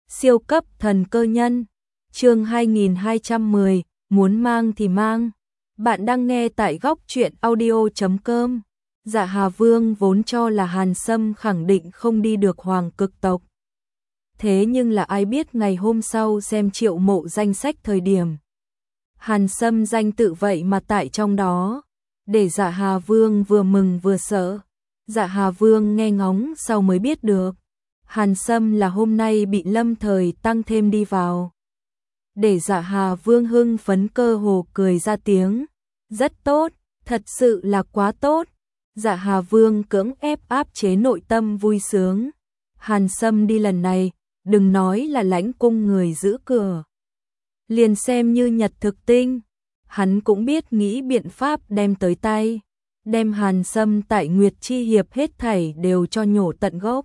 Siêu cấp thần cơ nhân, chương 2210, muốn mang thì mang. Bạn đang nghe tại góc truyện audio.com. Dạ Hà Vương vốn cho là Hàn Sâm khẳng định không đi được Hoàng Cực tộc. Thế nhưng là ai biết ngày hôm sau xem Triệu Mộ danh sách thời điểm. Hàn Sâm danh tự vậy mà tại trong đó, để Dạ Hà Vương vừa mừng vừa sợ. Dạ Hà Vương nghe ngóng sau mới biết được. Hàn Sâm là hôm nay bị lâm thời tăng thêm đi vào. Để Dạ Hà Vương hưng phấn cơ hồ cười ra tiếng. Rất tốt, thật sự là quá tốt. Dạ Hà Vương cưỡng ép áp chế nội tâm vui sướng. Hàn Sâm đi lần này, đừng nói là lãnh cung người giữ cửa. Liền xem như nhật thực tinh, hắn cũng biết nghĩ biện pháp đem tới tay. Đem Hàn Sâm tại Nguyệt Chi Hiệp hết thảy đều cho nhổ tận gốc.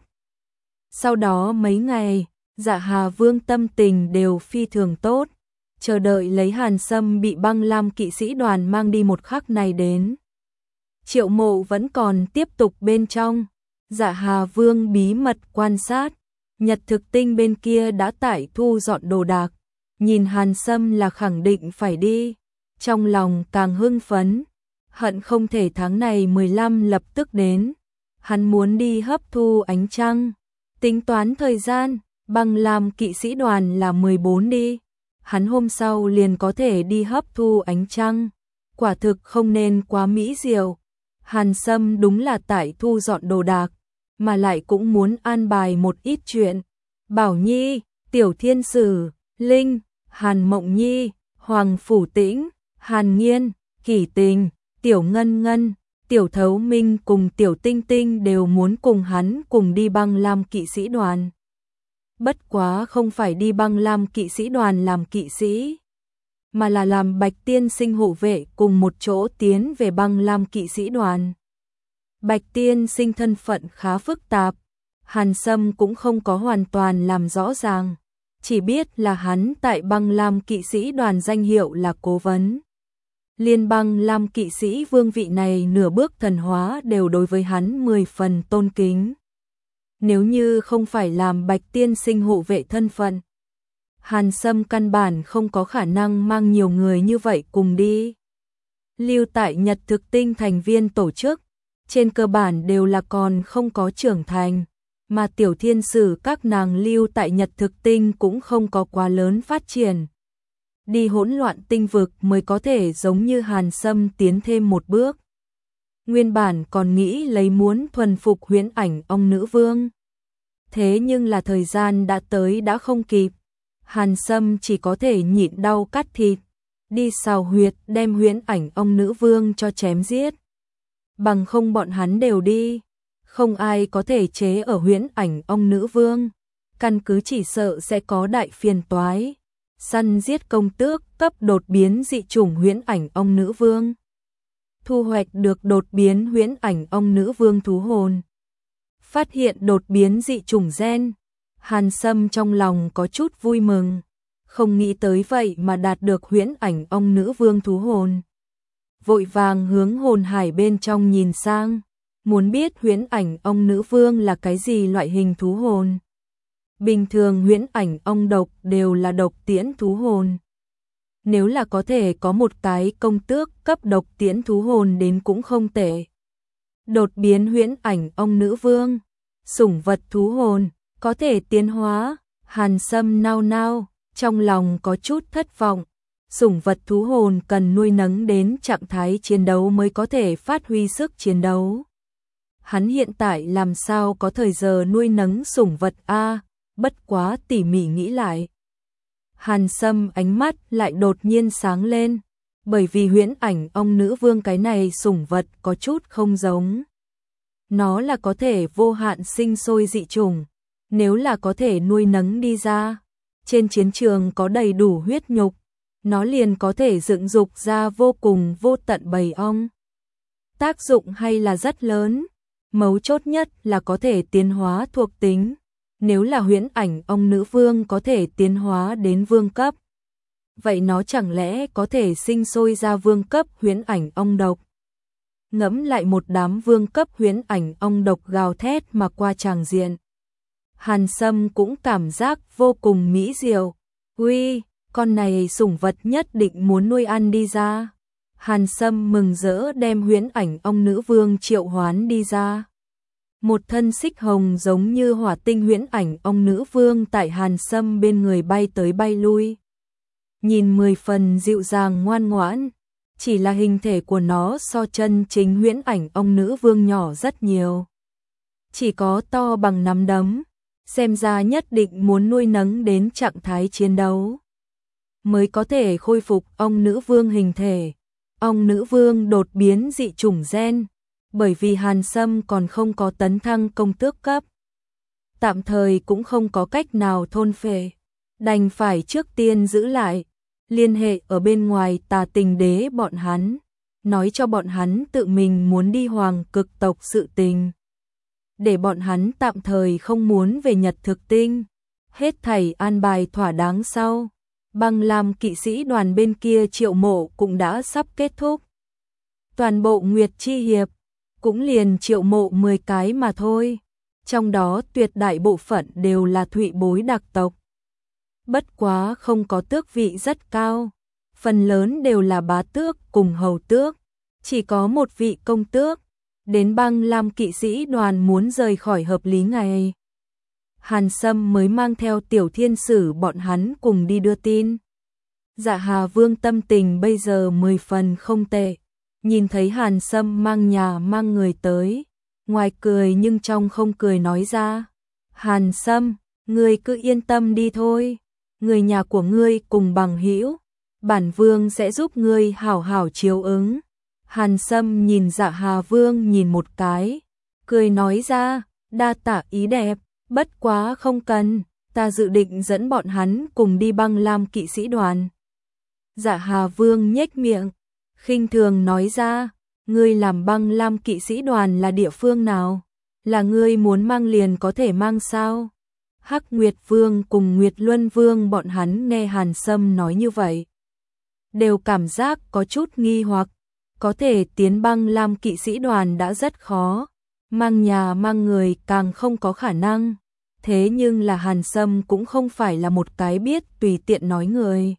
Sau đó mấy ngày, Dạ Hà Vương tâm tình đều phi thường tốt, chờ đợi lấy Hàn Sâm bị Băng Lam kỵ sĩ đoàn mang đi một khắc này đến. Triệu Mộ vẫn còn tiếp tục bên trong, Dạ Hà Vương bí mật quan sát, nhật thực tinh bên kia đã tải thu dọn đồ đạc, nhìn Hàn Sâm là khẳng định phải đi, trong lòng càng hưng phấn, hận không thể tháng này 15 lập tức đến, hắn muốn đi hấp thu ánh trăng. Tính toán thời gian, Băng Lam kỵ sĩ đoàn là 14 đi, hắn hôm sau liền có thể đi hấp thu ánh trăng, quả thực không nên quá mỹ diệu. Hàn Sâm đúng là tại thu dọn đồ đạc, mà lại cũng muốn an bài một ít chuyện. Bảo Nhi, Tiểu Thiên Sử, Linh, Hàn Mộng Nhi, Hoàng Phủ Tĩnh, Hàn Nghiên, Kỷ Tình, Tiểu Ngân Ngân, Tiểu Thấu Minh cùng Tiểu Tinh Tinh đều muốn cùng hắn cùng đi Băng Lam kỵ sĩ đoàn. Bất quá không phải đi Băng Lam kỵ sĩ đoàn làm kỵ sĩ, mà là làm Bạch Tiên Sinh hộ vệ cùng một chỗ tiến về Băng Lam kỵ sĩ đoàn. Bạch Tiên Sinh thân phận khá phức tạp, Hàn Sâm cũng không có hoàn toàn làm rõ ràng, chỉ biết là hắn tại Băng Lam kỵ sĩ đoàn danh hiệu là cố vấn. Liên Băng Lam kỵ sĩ vương vị này nửa bước thần hóa đều đối với hắn 10 phần tôn kính. Nếu như không phải làm Bạch Tiên Sinh hộ vệ thân phận, Hàn Sâm căn bản không có khả năng mang nhiều người như vậy cùng đi. Lưu tại nhật thực tinh thành viên tổ chức, trên cơ bản đều là còn không có trưởng thành, mà Tiểu Thiên Sử các nàng lưu tại nhật thực tinh cũng không có quá lớn phát triển. Đi hỗn loạn tinh vực mới có thể giống như Hàn Sâm tiến thêm một bước. Nguyên bản còn nghĩ lấy muốn thuần phục huyễn ảnh ông nữ vương. Thế nhưng là thời gian đã tới đã không kịp. Hàn Sâm chỉ có thể nhịn đau cắt thịt, đi xào huyệt đem huyễn ảnh ông nữ vương cho chém giết. Bằng không bọn hắn đều đi, không ai có thể chế ở huyễn ảnh ông nữ vương. Căn cứ chỉ sợ sẽ có đại phiền toái. Săn giết công tước cấp đột biến dị chủng huyễn ảnh ông nữ vương. Thu hoạch được đột biến huyễn ảnh ông nữ vương thú hồn. Phát hiện đột biến dị chủng gen. Hàn Sâm trong lòng có chút vui mừng. Không nghĩ tới vậy mà đạt được huyễn ảnh ông nữ vương thú hồn. Vội vàng hướng hồn hải bên trong nhìn sang. Muốn biết huyễn ảnh ông nữ vương là cái gì loại hình thú hồn. Bình thường huyễn ảnh ông độc đều là độc tiễn thú hồn. Nếu là có thể có một cái công tước cấp độc tiễn thú hồn đến cũng không tệ. Đột biến huyễn ảnh ông nữ vương, sủng vật thú hồn, có thể tiến hóa. Hàn Sâm nao nao, trong lòng có chút thất vọng. Sủng vật thú hồn cần nuôi nấng đến trạng thái chiến đấu mới có thể phát huy sức chiến đấu. Hắn hiện tại làm sao có thời giờ nuôi nấng sủng vật a? Bất quá tỉ mỉ nghĩ lại. Hàn Sâm ánh mắt lại đột nhiên sáng lên, bởi vì huyễn ảnh ông nữ vương cái này sủng vật có chút không giống. Nó là có thể vô hạn sinh sôi dị chủng, nếu là có thể nuôi nấng đi ra, trên chiến trường có đầy đủ huyết nhục, nó liền có thể dựng dục ra vô cùng vô tận bầy ong. Tác dụng hay là rất lớn, mấu chốt nhất là có thể tiến hóa thuộc tính. Nếu là huyễn ảnh ông nữ vương có thể tiến hóa đến vương cấp, vậy nó chẳng lẽ có thể sinh sôi ra vương cấp huyễn ảnh ông độc. Ngẫm lại một đám vương cấp huyễn ảnh ông độc gào thét mà qua tràng diện. Hàn Sâm cũng cảm giác vô cùng mỹ diệu. Uy, con này sủng vật nhất định muốn nuôi ăn đi ra. Hàn Sâm mừng rỡ đem huyễn ảnh ong nữ vương triệu hoán đi ra. Một thân xích hồng giống như hỏa tinh huyễn ảnh ong nữ vương tại Hàn Sâm bên người bay tới bay lui. Nhìn 10 phần dịu dàng ngoan ngoãn, chỉ là hình thể của nó so chân chính huyễn ảnh ong nữ vương nhỏ rất nhiều. Chỉ có to bằng nắm đấm, xem ra nhất định muốn nuôi nấng đến trạng thái chiến đấu mới có thể khôi phục ong nữ vương hình thể. Ong nữ vương đột biến dị chủng gen, bởi vì Hàn Sâm còn không có tấn thăng công tước cấp. Tạm thời cũng không có cách nào thôn phệ, đành phải trước tiên giữ lại, liên hệ ở bên ngoài Tà Tình Đế bọn hắn, nói cho bọn hắn tự mình muốn đi Hoàng Cực tộc sự tình. Để bọn hắn tạm thời không muốn về Nhật Thực Tinh, hết thảy an bài thỏa đáng sau. Băng Lam kỵ sĩ đoàn bên kia triệu mộ cũng đã sắp kết thúc. Toàn bộ Nguyệt Chi Hiệp cũng liền triệu mộ 10 cái mà thôi, trong đó tuyệt đại bộ phận đều là thụy bối đặc tộc. Bất quá không có tước vị rất cao, phần lớn đều là bá tước cùng hầu tước, chỉ có một vị công tước. Đến Băng Lam kỵ sĩ đoàn muốn rời khỏi hợp lý ngày, Hàn Sâm mới mang theo Tiểu Thiên Sử bọn hắn cùng đi đưa tin. Dạ Hà Vương tâm tình bây giờ 10 phần không tệ, nhìn thấy Hàn Sâm mang nhà mang người tới, ngoài cười nhưng trong không cười nói ra. Hàn Sâm, ngươi cứ yên tâm đi thôi, người nhà của ngươi cùng bằng hữu, bản vương sẽ giúp ngươi hảo hảo chiếu ứng. Hàn Sâm nhìn Dạ Hà Vương nhìn một cái, cười nói ra, đa tạ ý đẹp, bất quá không cần, ta dự định dẫn bọn hắn cùng đi Băng Lam kỵ sĩ đoàn. Dạ Hà Vương nhếch miệng, khinh thường nói ra, ngươi làm Băng Lam kỵ sĩ đoàn là địa phương nào? Là ngươi muốn mang liền có thể mang sao? Hắc Nguyệt Vương cùng Nguyệt Luân Vương bọn hắn nghe Hàn Sâm nói như vậy, đều cảm giác có chút nghi hoặc. Có thể tiến Băng Lam kỵ sĩ đoàn đã rất khó, mang nhà mang người càng không có khả năng. Thế nhưng là Hàn Sâm cũng không phải là một cái biết tùy tiện nói người.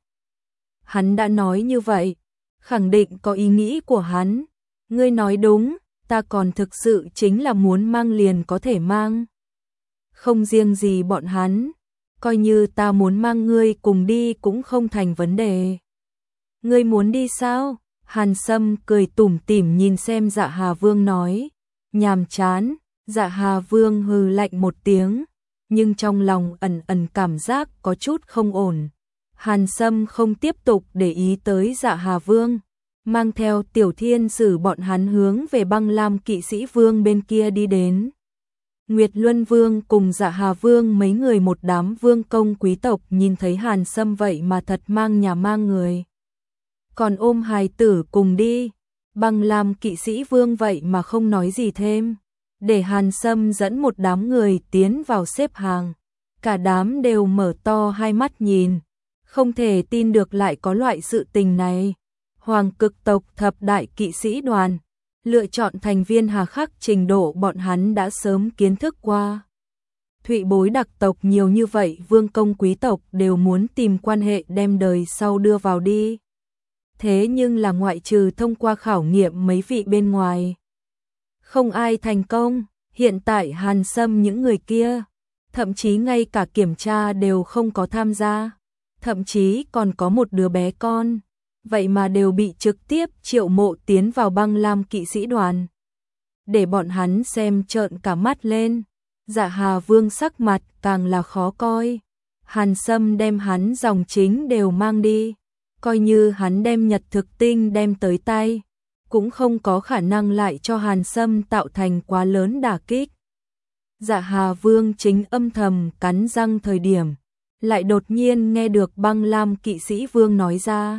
Hắn đã nói như vậy, khẳng định có ý nghĩ của hắn. Ngươi nói đúng, ta còn thực sự chính là muốn mang liền có thể mang. Không riêng gì bọn hắn, coi như ta muốn mang ngươi cùng đi cũng không thành vấn đề. Ngươi muốn đi sao? Hàn Sâm cười tủm tỉm nhìn xem Dạ Hà Vương nói, nhàm chán. Dạ Hà Vương hừ lạnh một tiếng, nhưng trong lòng ẩn ẩn cảm giác có chút không ổn. Hàn Sâm không tiếp tục để ý tới Dạ Hà Vương, mang theo Tiểu Thiên Sử bọn hắn hướng về Băng Lam kỵ sĩ vương bên kia đi đến. Nguyệt Luân Vương cùng Dạ Hà Vương mấy người một đám vương công quý tộc nhìn thấy Hàn Sâm vậy mà thật mang nhà mang người, còn ôm hài tử cùng đi. Băng Lam kỵ sĩ vương vậy mà không nói gì thêm, để Hàn Sâm dẫn một đám người tiến vào xếp hàng. Cả đám đều mở to hai mắt nhìn, không thể tin được lại có loại sự tình này. Hoàng Cực tộc thập đại kỵ sĩ đoàn, lựa chọn thành viên hà khắc trình độ bọn hắn đã sớm kiến thức qua. Thụy bối đặc tộc nhiều như vậy, vương công quý tộc đều muốn tìm quan hệ đem đời sau đưa vào đi. Thế nhưng là ngoại trừ thông qua khảo nghiệm mấy vị bên ngoài, không ai thành công. Hiện tại Hàn Sâm những người kia, thậm chí ngay cả kiểm tra đều không có tham gia, thậm chí còn có một đứa bé con, vậy mà đều bị trực tiếp triệu mộ tiến vào Băng Lam kỵ sĩ đoàn. Để bọn hắn xem trợn cả mắt lên. Dạ Hà Vương sắc mặt càng là khó coi. Hàn Sâm đem hắn dòng chính đều mang đi, coi như hắn đem Nhật Thực Tinh đem tới tay, cũng không có khả năng lại cho Hàn Sâm tạo thành quá lớn đả kích. Dạ Hà Vương chính âm thầm cắn răng thời điểm, lại đột nhiên nghe được Băng Lam kỵ sĩ vương nói ra.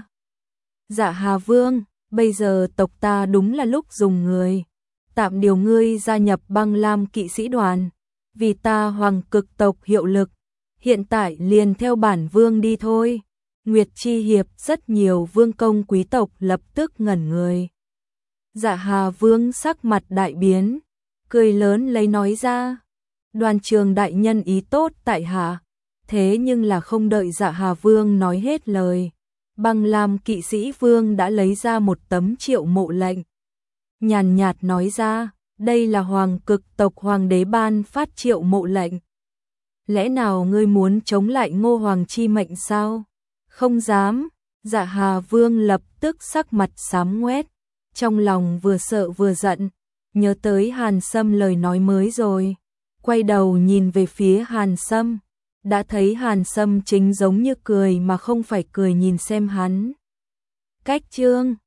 Dạ Hà Vương, bây giờ tộc ta đúng là lúc dùng người, tạm điều ngươi gia nhập Băng Lam kỵ sĩ đoàn, vì ta Hoàng Cực tộc hiệu lực, hiện tại liền theo bản vương đi thôi. Nguyệt Chi Hiệp rất nhiều vương công quý tộc lập tức ngẩn người. Dạ Hà Vương sắc mặt đại biến, cười lớn lấy nói ra, Đoàn Trường đại nhân ý tốt tại hạ. Thế nhưng là không đợi Dạ Hà Vương nói hết lời, Băng Lam kỵ sĩ vương đã lấy ra một tấm triệu mộ lệnh. Nhàn nhạt nói ra, đây là hoàng cực tộc hoàng đế ban phát triệu mộ lệnh. Lẽ nào ngươi muốn chống lại Ngô Hoàng chi mệnh sao? Không dám. Dạ Hà Vương lập tức sắc mặt xám ngoét, trong lòng vừa sợ vừa giận, nhớ tới Hàn Sâm lời nói mới rồi, quay đầu nhìn về phía Hàn Sâm, đã thấy Hàn Sâm chính giống như cười mà không phải cười nhìn xem hắn. Cách chương